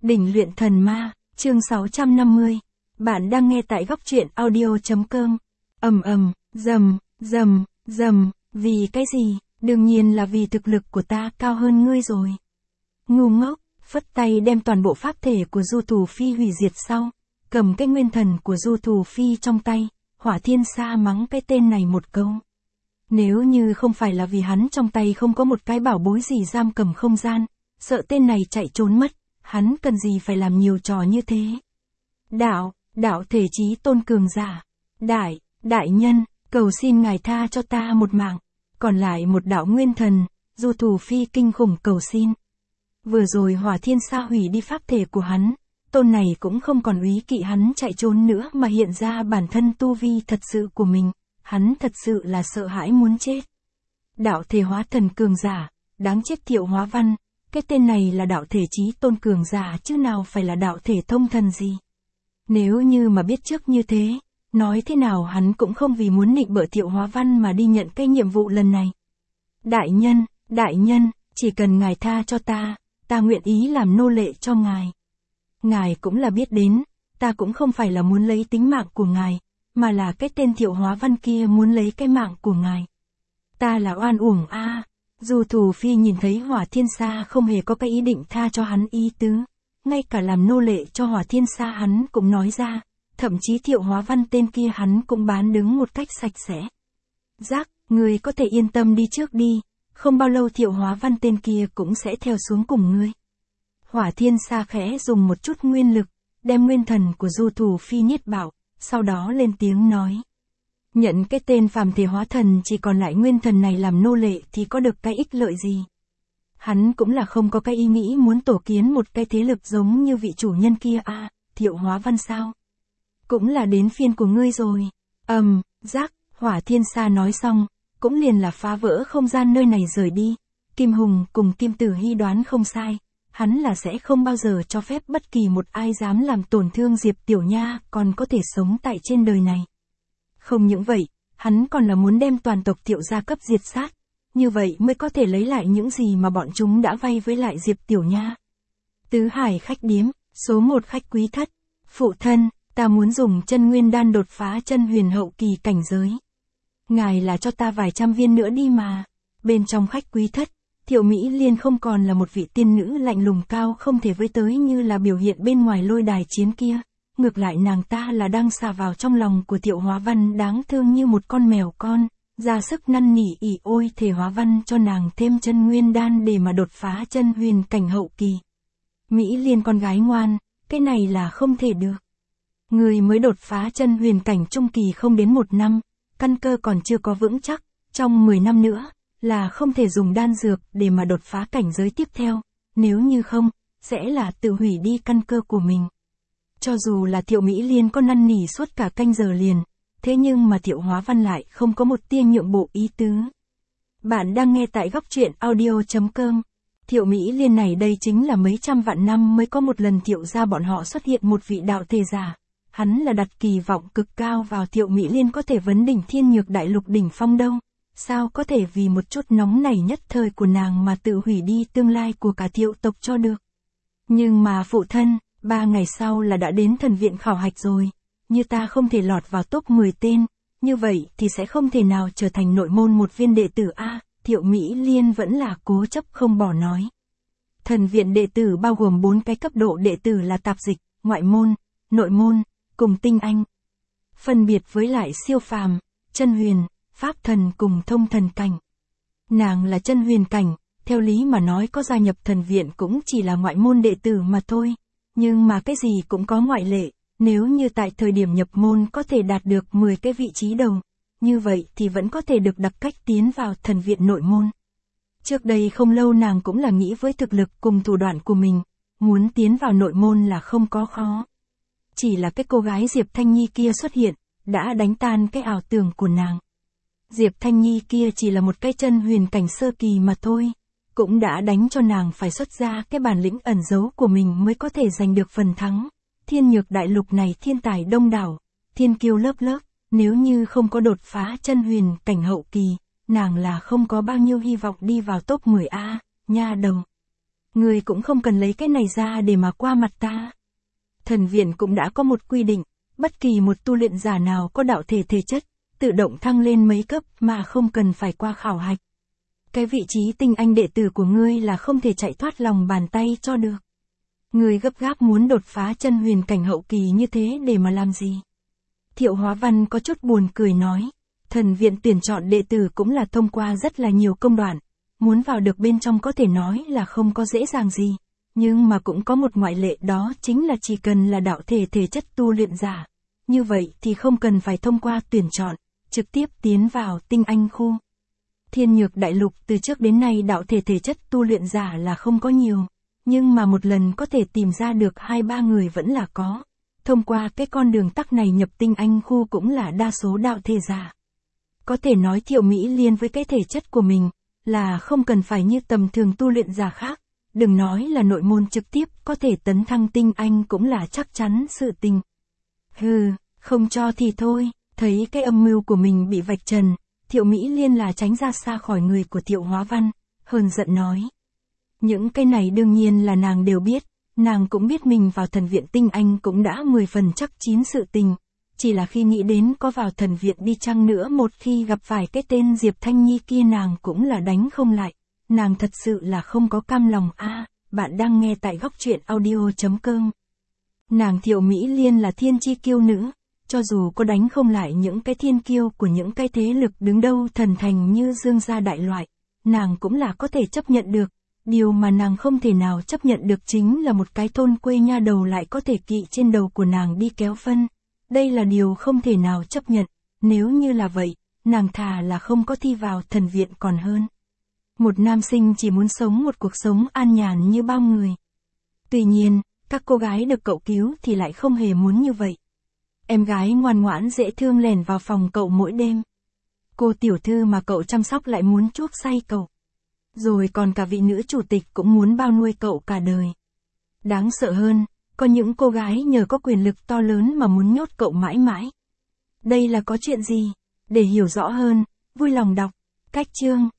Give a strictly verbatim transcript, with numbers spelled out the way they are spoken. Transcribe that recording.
Đỉnh luyện thần ma, chương sáu trăm năm mươi. Bạn đang nghe tại góc truyện audio.com. Ầm ầm, rầm, rầm, rầm, vì cái gì? Đương nhiên là vì thực lực của ta cao hơn ngươi rồi. Ngu ngốc, phất tay đem toàn bộ pháp thể của Du Thù Phi hủy diệt sau, cầm cái nguyên thần của Du Thù Phi trong tay, Hỏa Thiên Sa mắng cái tên này một câu. Nếu như không phải là vì hắn trong tay không có một cái bảo bối gì giam cầm không gian, sợ tên này chạy trốn mất, hắn cần gì phải làm nhiều trò như thế. Đạo, đạo thể chí tôn cường giả. Đại, đại nhân, cầu xin ngài tha cho ta một mạng. Còn lại một đạo nguyên thần, Du Thù Phi kinh khủng cầu xin. Vừa rồi Hỏa Thiên Sa hủy đi pháp thể của hắn, tôn này cũng không còn úy kỵ hắn chạy trốn nữa mà hiện ra bản thân tu vi thật sự của mình, hắn thật sự là sợ hãi muốn chết. Đạo thể hóa thần cường giả, đáng chết Thiệu Hóa Văn, cái tên này là đạo thể chí tôn cường giả chứ nào phải là đạo thể thông thần gì. Nếu như mà biết trước như thế, nói thế nào hắn cũng không vì muốn nịnh bợ Thiệu Hóa Văn mà đi nhận cái nhiệm vụ lần này. Đại nhân, đại nhân, chỉ cần ngài tha cho ta, ta nguyện ý làm nô lệ cho ngài. Ngài cũng là biết đến, ta cũng không phải là muốn lấy tính mạng của ngài, mà là cái tên Thiệu Hóa Văn kia muốn lấy cái mạng của ngài. Ta là oan uổng a. À. Du Thù Phi nhìn thấy Hỏa Thiên Sa không hề có cái ý định tha cho hắn ý tứ, ngay cả làm nô lệ cho Hỏa Thiên Sa hắn cũng nói ra, thậm chí Thiệu Hóa Văn tên kia hắn cũng bán đứng một cách sạch sẽ. Giác, ngươi có thể yên tâm đi trước đi, không bao lâu Thiệu Hóa Văn tên kia cũng sẽ theo xuống cùng ngươi. Hỏa Thiên Sa khẽ dùng một chút nguyên lực, đem nguyên thần của Du Thù Phi niết bảo, sau đó lên tiếng nói. Nhận cái tên phàm thể hóa thần chỉ còn lại nguyên thần này làm nô lệ thì có được cái ích lợi gì. Hắn cũng là không có cái ý nghĩ muốn tổ kiến một cái thế lực giống như vị chủ nhân kia a. À, Thiệu Hóa Văn sao? Cũng là đến phiên của ngươi rồi. Ầm, um, giác, Hỏa Thiên Sa nói xong, cũng liền là phá vỡ không gian nơi này rời đi. Kim Hùng cùng Kim Tử Hy đoán không sai, hắn là sẽ không bao giờ cho phép bất kỳ một ai dám làm tổn thương Diệp Tiểu Nha còn có thể sống tại trên đời này. Không những vậy, hắn còn là muốn đem toàn tộc Thiệu gia cấp diệt sát, như vậy mới có thể lấy lại những gì mà bọn chúng đã vay với lại Diệp Tiểu Nha. Tứ Hải khách điếm, số một khách quý thất, phụ thân, ta muốn dùng chân nguyên đan đột phá chân huyền hậu kỳ cảnh giới. Ngài là cho ta vài trăm viên nữa đi mà. Bên trong khách quý thất, Thiệu Mỹ Liên không còn là một vị tiên nữ lạnh lùng cao không thể với tới như là biểu hiện bên ngoài lôi đài chiến kia. Ngược lại nàng ta là đang xà vào trong lòng của Thiệu Hóa Văn đáng thương như một con mèo con, ra sức năn nỉ ỉ ôi thể Hóa Văn cho nàng thêm chân nguyên đan để mà đột phá chân huyền cảnh hậu kỳ. Mỹ Liên con gái ngoan, cái này là không thể được. Người mới đột phá chân huyền cảnh trung kỳ không đến một năm, căn cơ còn chưa có vững chắc, trong mười năm nữa, là không thể dùng đan dược để mà đột phá cảnh giới tiếp theo, nếu như không, sẽ là tự hủy đi căn cơ của mình. Cho dù là Thiệu Mỹ Liên có năn nỉ suốt cả canh giờ liền, thế nhưng mà Thiệu Hóa Văn lại không có một tia nhượng bộ ý tứ. Bạn đang nghe tại góc truyện audio.com. Thiệu Mỹ Liên này đây chính là mấy trăm vạn năm mới có một lần Thiệu gia bọn họ xuất hiện một vị đạo thể giả. Hắn là đặt kỳ vọng cực cao vào Thiệu Mỹ Liên có thể vấn đỉnh thiên nhược đại lục đỉnh phong đâu. Sao có thể vì một chút nóng nảy nhất thời của nàng mà tự hủy đi tương lai của cả Thiệu tộc cho được. Nhưng mà phụ thân, ba ngày sau là đã đến thần viện khảo hạch rồi, như ta không thể lọt vào top mười tên, như vậy thì sẽ không thể nào trở thành nội môn một viên đệ tử a. Thiệu Mỹ Liên vẫn là cố chấp không bỏ nói. Thần viện đệ tử bao gồm bốn cái cấp độ đệ tử là tạp dịch, ngoại môn, nội môn, cùng tinh anh. Phân biệt với lại siêu phàm, chân huyền, pháp thần cùng thông thần cảnh. Nàng là chân huyền cảnh, theo lý mà nói có gia nhập thần viện cũng chỉ là ngoại môn đệ tử mà thôi. Nhưng mà cái gì cũng có ngoại lệ, nếu như tại thời điểm nhập môn có thể đạt được mười cái vị trí đầu, như vậy thì vẫn có thể được đặc cách tiến vào thần viện nội môn. Trước đây không lâu nàng cũng là nghĩ với thực lực cùng thủ đoạn của mình, muốn tiến vào nội môn là không có khó. Chỉ là cái cô gái Diệp Thanh Nhi kia xuất hiện, đã đánh tan cái ảo tưởng của nàng. Diệp Thanh Nhi kia chỉ là một cái chân huyền cảnh sơ kỳ mà thôi, cũng đã đánh cho nàng phải xuất ra cái bản lĩnh ẩn giấu của mình mới có thể giành được phần thắng. Thiên nhược đại lục này thiên tài đông đảo, thiên kiêu lớp lớp, nếu như không có đột phá chân huyền cảnh hậu kỳ, nàng là không có bao nhiêu hy vọng đi vào top mười a, nha đầu. Ngươi cũng không cần lấy cái này ra để mà qua mặt ta. Thần viện cũng đã có một quy định, bất kỳ một tu luyện giả nào có đạo thể thể chất, tự động thăng lên mấy cấp mà không cần phải qua khảo hạch. Cái vị trí tinh anh đệ tử của ngươi là không thể chạy thoát lòng bàn tay cho được. Ngươi gấp gáp muốn đột phá chân huyền cảnh hậu kỳ như thế để mà làm gì? Thiệu Hóa Văn có chút buồn cười nói, thần viện tuyển chọn đệ tử cũng là thông qua rất là nhiều công đoạn, muốn vào được bên trong có thể nói là không có dễ dàng gì, nhưng mà cũng có một ngoại lệ, đó chính là chỉ cần là đạo thể thể chất tu luyện giả, như vậy thì không cần phải thông qua tuyển chọn, trực tiếp tiến vào tinh anh khu. Thiên Nhược Đại Lục từ trước đến nay đạo thể thể chất tu luyện giả là không có nhiều, nhưng mà một lần có thể tìm ra được hai ba người vẫn là có. Thông qua cái con đường tắc này nhập tinh anh khu cũng là đa số đạo thể giả. Có thể nói Thiệu Mỹ Liên với cái thể chất của mình, là không cần phải như tầm thường tu luyện giả khác, đừng nói là nội môn trực tiếp có thể tấn thăng tinh anh cũng là chắc chắn sự tình. Hừ, không cho thì thôi, thấy cái âm mưu của mình bị vạch trần, Thiệu Mỹ Liên là tránh ra xa khỏi người của Thiệu Hóa Văn, hờn giận nói. Những cái này đương nhiên là nàng đều biết, nàng cũng biết mình vào thần viện tinh anh cũng đã mười phần chắc chín sự tình, chỉ là khi nghĩ đến có vào thần viện đi chăng nữa một khi gặp phải cái tên Diệp Thanh Nhi kia nàng cũng là đánh không lại, nàng thật sự là không có cam lòng. A, à, bạn đang nghe tại góc truyện audio chấm com. Nàng Thiệu Mỹ Liên là thiên chi kiêu nữ, cho dù có đánh không lại những cái thiên kiêu của những cái thế lực đứng đâu thần thành như Dương gia đại loại, nàng cũng là có thể chấp nhận được. Điều mà nàng không thể nào chấp nhận được chính là một cái thôn quê nha đầu lại có thể kỵ trên đầu của nàng đi kéo phân. Đây là điều không thể nào chấp nhận, nếu như là vậy, nàng thà là không có thi vào thần viện còn hơn. Một nam sinh chỉ muốn sống một cuộc sống an nhàn như bao người. Tuy nhiên, các cô gái được cậu cứu thì lại không hề muốn như vậy. Em gái ngoan ngoãn dễ thương lẻn vào phòng cậu mỗi đêm. Cô tiểu thư mà cậu chăm sóc lại muốn chuốc say cậu. Rồi còn cả vị nữ chủ tịch cũng muốn bao nuôi cậu cả đời. Đáng sợ hơn, có những cô gái nhờ có quyền lực to lớn mà muốn nhốt cậu mãi mãi. Đây là có chuyện gì? Để hiểu rõ hơn, vui lòng đọc. Cách chương.